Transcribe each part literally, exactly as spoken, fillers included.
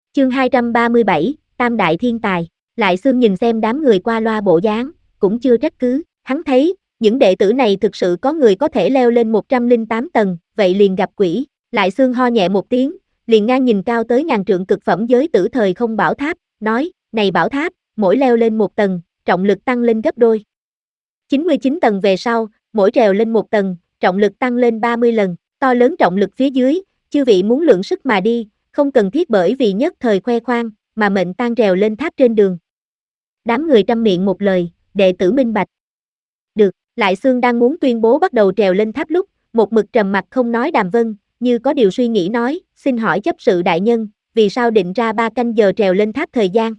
Chương hai trăm ba mươi bảy, Tam Đại Thiên Tài. Lại Xương nhìn xem đám người qua loa bộ dáng, cũng chưa trách cứ, hắn thấy, những đệ tử này thực sự có người có thể leo lên một trăm lẻ tám tầng, vậy liền gặp quỷ. Lại Xương ho nhẹ một tiếng, liền ngang nhìn cao tới ngàn trượng cực phẩm giới tử thời không bảo tháp, nói, này bảo tháp, mỗi leo lên một tầng, trọng lực tăng lên gấp đôi. chín mươi chín tầng về sau, mỗi trèo lên một tầng, trọng lực tăng lên ba mươi lần, to lớn trọng lực phía dưới, chư vị muốn lượng sức mà đi, không cần thiết bởi vì nhất thời khoe khoang, mà mệnh tan trèo lên tháp trên đường. Đám người trăm miệng một lời, đệ tử minh bạch. Được, Lại Xương đang muốn tuyên bố bắt đầu trèo lên tháp lúc, một mực trầm mặt không nói Đàm Vân, như có điều suy nghĩ nói, xin hỏi chấp sự đại nhân, vì sao định ra ba canh giờ trèo lên tháp thời gian?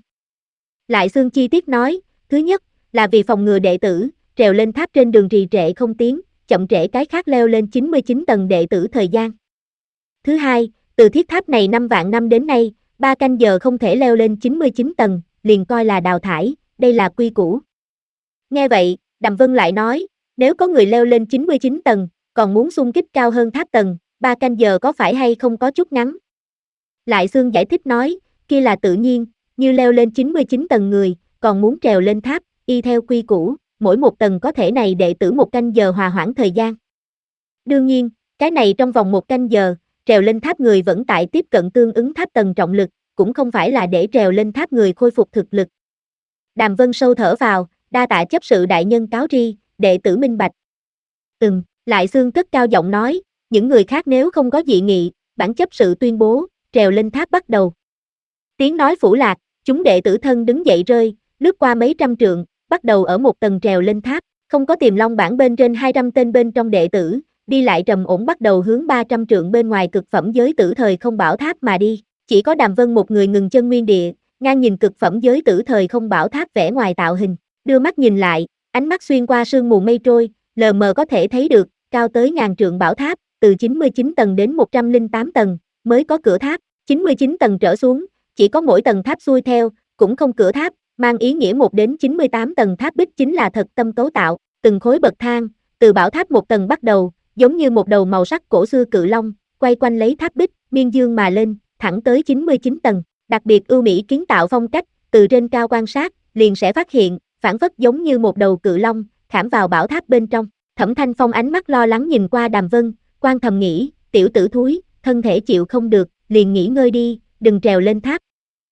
Lại Xương chi tiết nói, thứ nhất, là vì phòng ngừa đệ tử, trèo lên tháp trên đường trì trệ không tiến, chậm trễ cái khác leo lên chín mươi chín tầng đệ tử thời gian. Thứ hai, từ thiết tháp này năm vạn năm đến nay, ba canh giờ không thể leo lên chín mươi chín tầng, liền coi là đào thải, đây là quy củ. Nghe vậy, Đàm Vân lại nói, nếu có người leo lên chín mươi chín tầng, còn muốn xung kích cao hơn tháp tầng, ba canh giờ có phải hay không có chút ngắn? Lại Xương giải thích nói, kia là tự nhiên, như leo lên chín mươi chín tầng người, còn muốn trèo lên tháp, y theo quy củ, mỗi một tầng có thể này đệ tử một canh giờ hòa hoãn thời gian. Đương nhiên, cái này trong vòng một canh giờ, trèo lên tháp người vẫn tại tiếp cận tương ứng tháp tầng trọng lực, cũng không phải là để trèo lên tháp người khôi phục thực lực. Đàm Vân sâu thở vào, đa tạ chấp sự đại nhân cáo tri, đệ tử minh bạch. Ừm, Lại Xương cất cao giọng nói, những người khác nếu không có dị nghị, bản chấp sự tuyên bố, trèo lên tháp bắt đầu. Tiếng nói phủ lạc, chúng đệ tử thân đứng dậy rơi, lướt qua mấy trăm trượng, bắt đầu ở một tầng trèo lên tháp, không có Tiềm Long bảng bên trên hai trăm tên bên trong đệ tử, đi lại trầm ổn bắt đầu hướng ba trăm trượng bên ngoài cực phẩm giới tử thời không bảo tháp mà đi, chỉ có Đàm Vân một người ngừng chân nguyên địa, ngang nhìn cực phẩm giới tử thời không bảo tháp vẽ ngoài tạo hình, đưa mắt nhìn lại, ánh mắt xuyên qua sương mù mây trôi, lờ mờ có thể thấy được, cao tới ngàn trượng bảo tháp, từ chín mươi chín tầng đến một trăm lẻ tám tầng, mới có cửa tháp, chín mươi chín tầng trở xuống, chỉ có mỗi tầng tháp xuôi theo, cũng không cửa tháp, mang ý nghĩa một đến chín mươi tám tầng tháp bích chính là thật tâm cấu tạo, từng khối bậc thang, từ bảo tháp một tầng bắt đầu, giống như một đầu màu sắc cổ xưa cự long, quay quanh lấy tháp bích, miên dương mà lên, thẳng tới chín mươi chín tầng, đặc biệt ưu mỹ kiến tạo phong cách, từ trên cao quan sát, liền sẽ phát hiện, phản phất giống như một đầu cự long, khảm vào bảo tháp bên trong. Thẩm Thanh Phong ánh mắt lo lắng nhìn qua Đàm Vân, quan thầm nghĩ, tiểu tử thúi, thân thể chịu không được, liền nghỉ ngơi đi, đừng trèo lên tháp.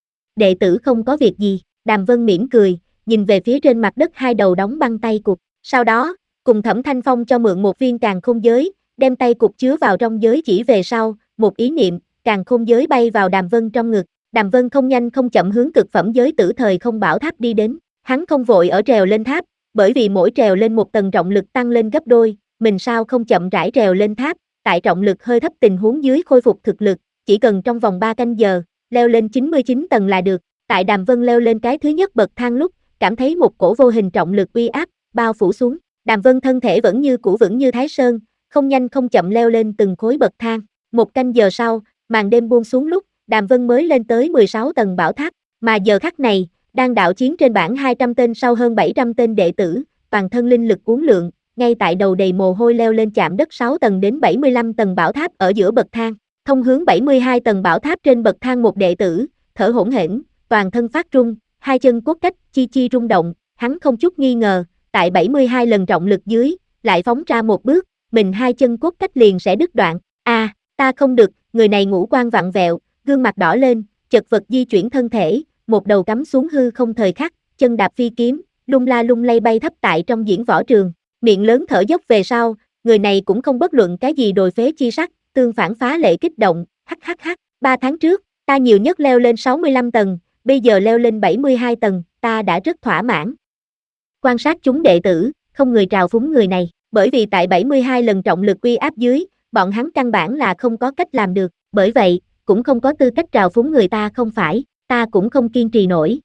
Đệ tử không có việc gì, Đàm Vân mỉm cười, nhìn về phía trên mặt đất hai đầu đóng băng tay cục, sau đó, cùng Thẩm Thanh Phong cho mượn một viên càn khôn giới, đem tay cục chứa vào trong giới chỉ về sau, một ý niệm, càn khôn giới bay vào Đàm Vân trong ngực, Đàm Vân không nhanh không chậm hướng cực phẩm giới tử thời không bảo tháp đi đến, hắn không vội ở trèo lên tháp, bởi vì mỗi trèo lên một tầng trọng lực tăng lên gấp đôi, mình sao không chậm rãi trèo lên tháp, tại trọng lực hơi thấp tình huống dưới khôi phục thực lực, chỉ cần trong vòng ba canh giờ, leo lên chín mươi chín tầng là được. Tại Đàm Vân leo lên cái thứ nhất bậc thang lúc, cảm thấy một cổ vô hình trọng lực uy áp, bao phủ xuống, Đàm Vân thân thể vẫn như cũ vững như Thái Sơn, không nhanh không chậm leo lên từng khối bậc thang, một canh giờ sau, màn đêm buông xuống lúc, Đàm Vân mới lên tới mười sáu tầng bảo tháp, mà giờ khắc này, đang đạo chiến trên bảng hai trăm tên sau hơn bảy trăm tên đệ tử, toàn thân linh lực uốn lượn, ngay tại đầu đầy mồ hôi leo lên chạm đất sáu tầng đến bảy mươi lăm tầng bảo tháp ở giữa bậc thang, thông hướng bảy mươi hai tầng bảo tháp trên bậc thang một đệ tử, thở hổn hển, toàn thân phát run, hai chân cốt cách chi chi rung động, hắn không chút nghi ngờ, tại bảy mươi hai lần trọng lực dưới, lại phóng ra một bước, mình hai chân cốt cách liền sẽ đứt đoạn. A, à, ta không được, người này ngũ quan vặn vẹo, gương mặt đỏ lên, chật vật di chuyển thân thể, một đầu cắm xuống hư không thời khắc, chân đạp phi kiếm, lung la lung lay bay thấp tại trong diễn võ trường, miệng lớn thở dốc về sau, người này cũng không bất luận cái gì đồi phế chi sắc, tương phản phá lệ kích động, hắc hắc hắc, ba tháng trước, ta nhiều nhất leo lên sáu mươi lăm tầng, bây giờ leo lên bảy mươi hai tầng, ta đã rất thỏa mãn. Quan sát chúng đệ tử, không người trào phúng người này, bởi vì tại bảy mươi hai lần trọng lực uy áp dưới, bọn hắn căn bản là không có cách làm được, bởi vậy, cũng không có tư cách trào phúng người ta không phải, ta cũng không kiên trì nổi.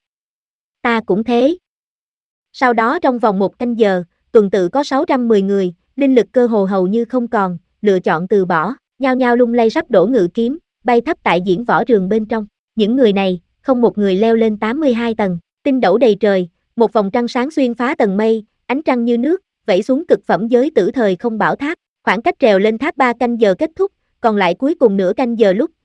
Ta cũng thế. Sau đó trong vòng một canh giờ, tuần tự có sáu trăm mười người, linh lực cơ hồ hầu như không còn, lựa chọn từ bỏ, nhao nhao lung lay sắp đổ ngự kiếm, bay thấp tại diễn võ trường bên trong. Những người này, không một người leo lên tám mươi hai tầng, tinh đẩu đầy trời, một vòng trăng sáng xuyên phá tầng mây, ánh trăng như nước, vẩy xuống cực phẩm giới tử thời không bảo tháp, khoảng cách trèo lên tháp ba canh giờ kết thúc, còn lại cuối cùng nửa canh giờ lúc,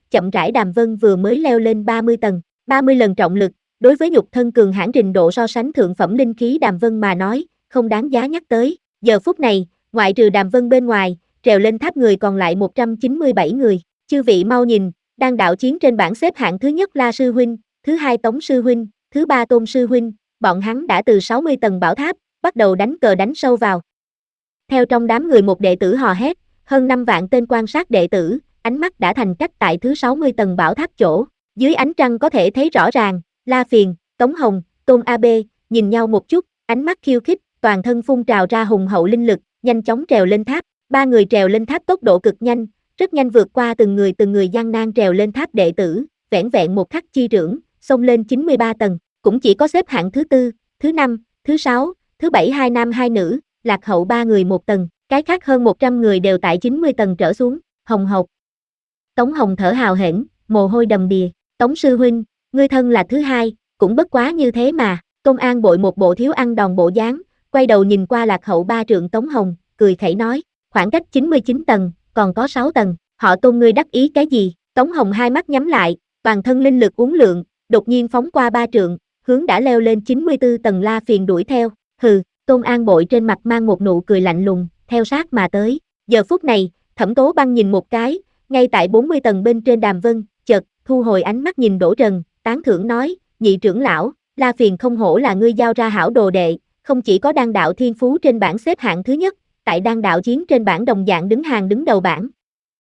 chậm rãi Đàm Vân vừa mới leo lên ba mươi tầng, ba mươi lần trọng lực, đối với nhục thân cường hãn trình độ so sánh thượng phẩm linh khí Đàm Vân mà nói, không đáng giá nhắc tới. Giờ phút này, ngoại trừ Đàm Vân bên ngoài, trèo lên tháp người còn lại một trăm chín mươi bảy người. Chư vị mau nhìn, đang đạo chiến trên bảng xếp hạng thứ nhất La Sư Huynh, thứ hai Tống Sư Huynh, thứ ba Tôn Sư Huynh, bọn hắn đã từ sáu mươi tầng bảo tháp, bắt đầu đánh cờ đánh sâu vào. Theo trong đám người một đệ tử hò hét, hơn năm vạn tên quan sát đệ tử, ánh mắt đã thành cách tại thứ sáu mươi tầng bảo tháp chỗ. Dưới ánh trăng có thể thấy rõ ràng, La Phiền, Tống Hồng, Tôn a bê, nhìn nhau một chút, ánh mắt khiêu khích, toàn thân phun trào ra hùng hậu linh lực, nhanh chóng trèo lên tháp. Ba người trèo lên tháp tốc độ cực nhanh, rất nhanh vượt qua từng người từng người gian nan trèo lên tháp đệ tử, vẻn vẹn một khắc chi trưởng, xông lên chín mươi ba tầng, cũng chỉ có xếp hạng thứ tư, thứ năm, thứ sáu, thứ bảy hai nam hai nữ, lạc hậu ba người một tầng, cái khác hơn một trăm người đều tại chín mươi tầng trở xuống. Hồng hộc. Tống Hồng thở hào hển, mồ hôi đầm đìa. Tống Sư Huynh, ngươi thân là thứ hai, cũng bất quá như thế mà. Công An Bội một bộ thiếu ăn đòn bộ dáng, quay đầu nhìn qua lạc hậu ba trượng Tống Hồng, cười khẩy nói, khoảng cách chín mươi chín tầng, còn có sáu tầng, họ Tôn ngươi đắc ý cái gì? Tống Hồng hai mắt nhắm lại, toàn thân linh lực uốn lượn, đột nhiên phóng qua ba trượng, hướng đã leo lên chín mươi tư tầng La Phiền đuổi theo. Hừ, Tôn An Bội trên mặt mang một nụ cười lạnh lùng, theo sát mà tới. Giờ phút này, Thẩm Tố Băng nhìn một cái, ngay tại bốn mươi tầng bên trên Đàm Vân, chợt thu hồi ánh mắt nhìn Đỗ Trần, tán thưởng nói, nhị trưởng lão, La Phiền không hổ là ngươi giao ra hảo đồ đệ, không chỉ có đan đạo thiên phú trên bảng xếp hạng thứ nhất, tại đan đạo chiến trên bảng đồng dạng đứng hàng đứng đầu bảng.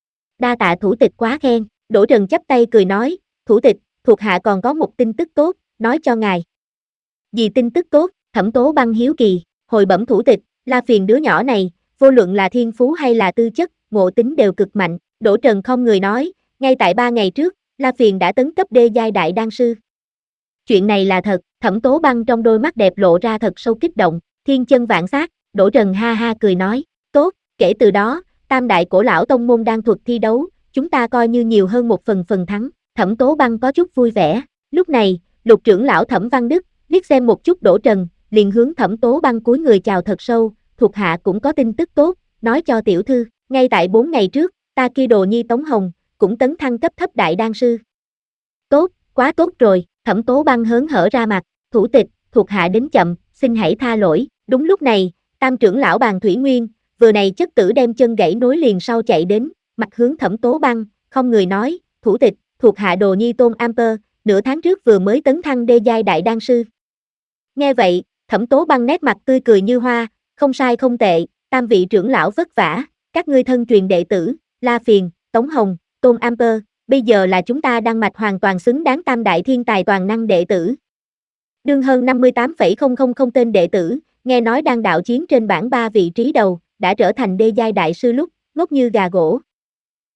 Đa tạ thủ tịch quá khen. Đỗ Trần chắp tay cười nói, thủ tịch, thuộc hạ còn có một tin tức tốt, nói cho ngài. Gì tin tức tốt? Thẩm Tố Băng hiếu kỳ, hồi bẩm thủ tịch, La Phiền đứa nhỏ này, vô luận là thiên phú hay là tư chất, ngộ tính đều cực mạnh. Đỗ Trần không người nói, ngay tại ba ngày trước, La Phiền đã tấn cấp đê giai đại đan sư. Chuyện này là thật. Thẩm Tố Băng trong đôi mắt đẹp lộ ra thật sâu kích động, thiên chân vạn sát. Đỗ Trần ha ha cười nói, tốt, kể từ đó, tam đại cổ lão tông môn đan thuật thi đấu, chúng ta coi như nhiều hơn một phần phần thắng. Thẩm Tố Băng có chút vui vẻ. Lúc này, Lục trưởng lão Thẩm Văn Đức liếc xem một chút Đỗ Trần, liền hướng Thẩm Tố Băng cúi người chào thật sâu, thuộc hạ cũng có tin tức tốt, nói cho tiểu thư, ngay tại bốn ngày trước, ta kia đồ nhi Tống Hồng cũng tấn thăng cấp thấp đại đan sư. Tốt, quá tốt rồi. Thẩm Tố Băng hớn hở ra mặt, thủ tịch, thuộc hạ đến chậm, xin hãy tha lỗi. Đúng lúc này, tam trưởng lão Bàn Thủy Nguyên, vừa này chất tử đem chân gãy nối liền sau chạy đến, mặt hướng Thẩm Tố Băng, không người nói, thủ tịch, thuộc hạ đồ nhi Tôn Amper, nửa tháng trước vừa mới tấn thăng đê giai đại đan sư. Nghe vậy, Thẩm Tố Băng nét mặt tươi cười như hoa, không sai không tệ, tam vị trưởng lão vất vả, các ngươi thân truyền đệ tử, La Phiền, Tống Hồng, Tôn Amper, bây giờ là chúng ta đan mạch hoàn toàn xứng đáng tam đại thiên tài toàn năng đệ tử. Đương hơn năm mươi tám phẩy không không không tên đệ tử, nghe nói đang đạo chiến trên bảng ba vị trí đầu, đã trở thành đê giai đại sư lúc, ngốc như gà gỗ,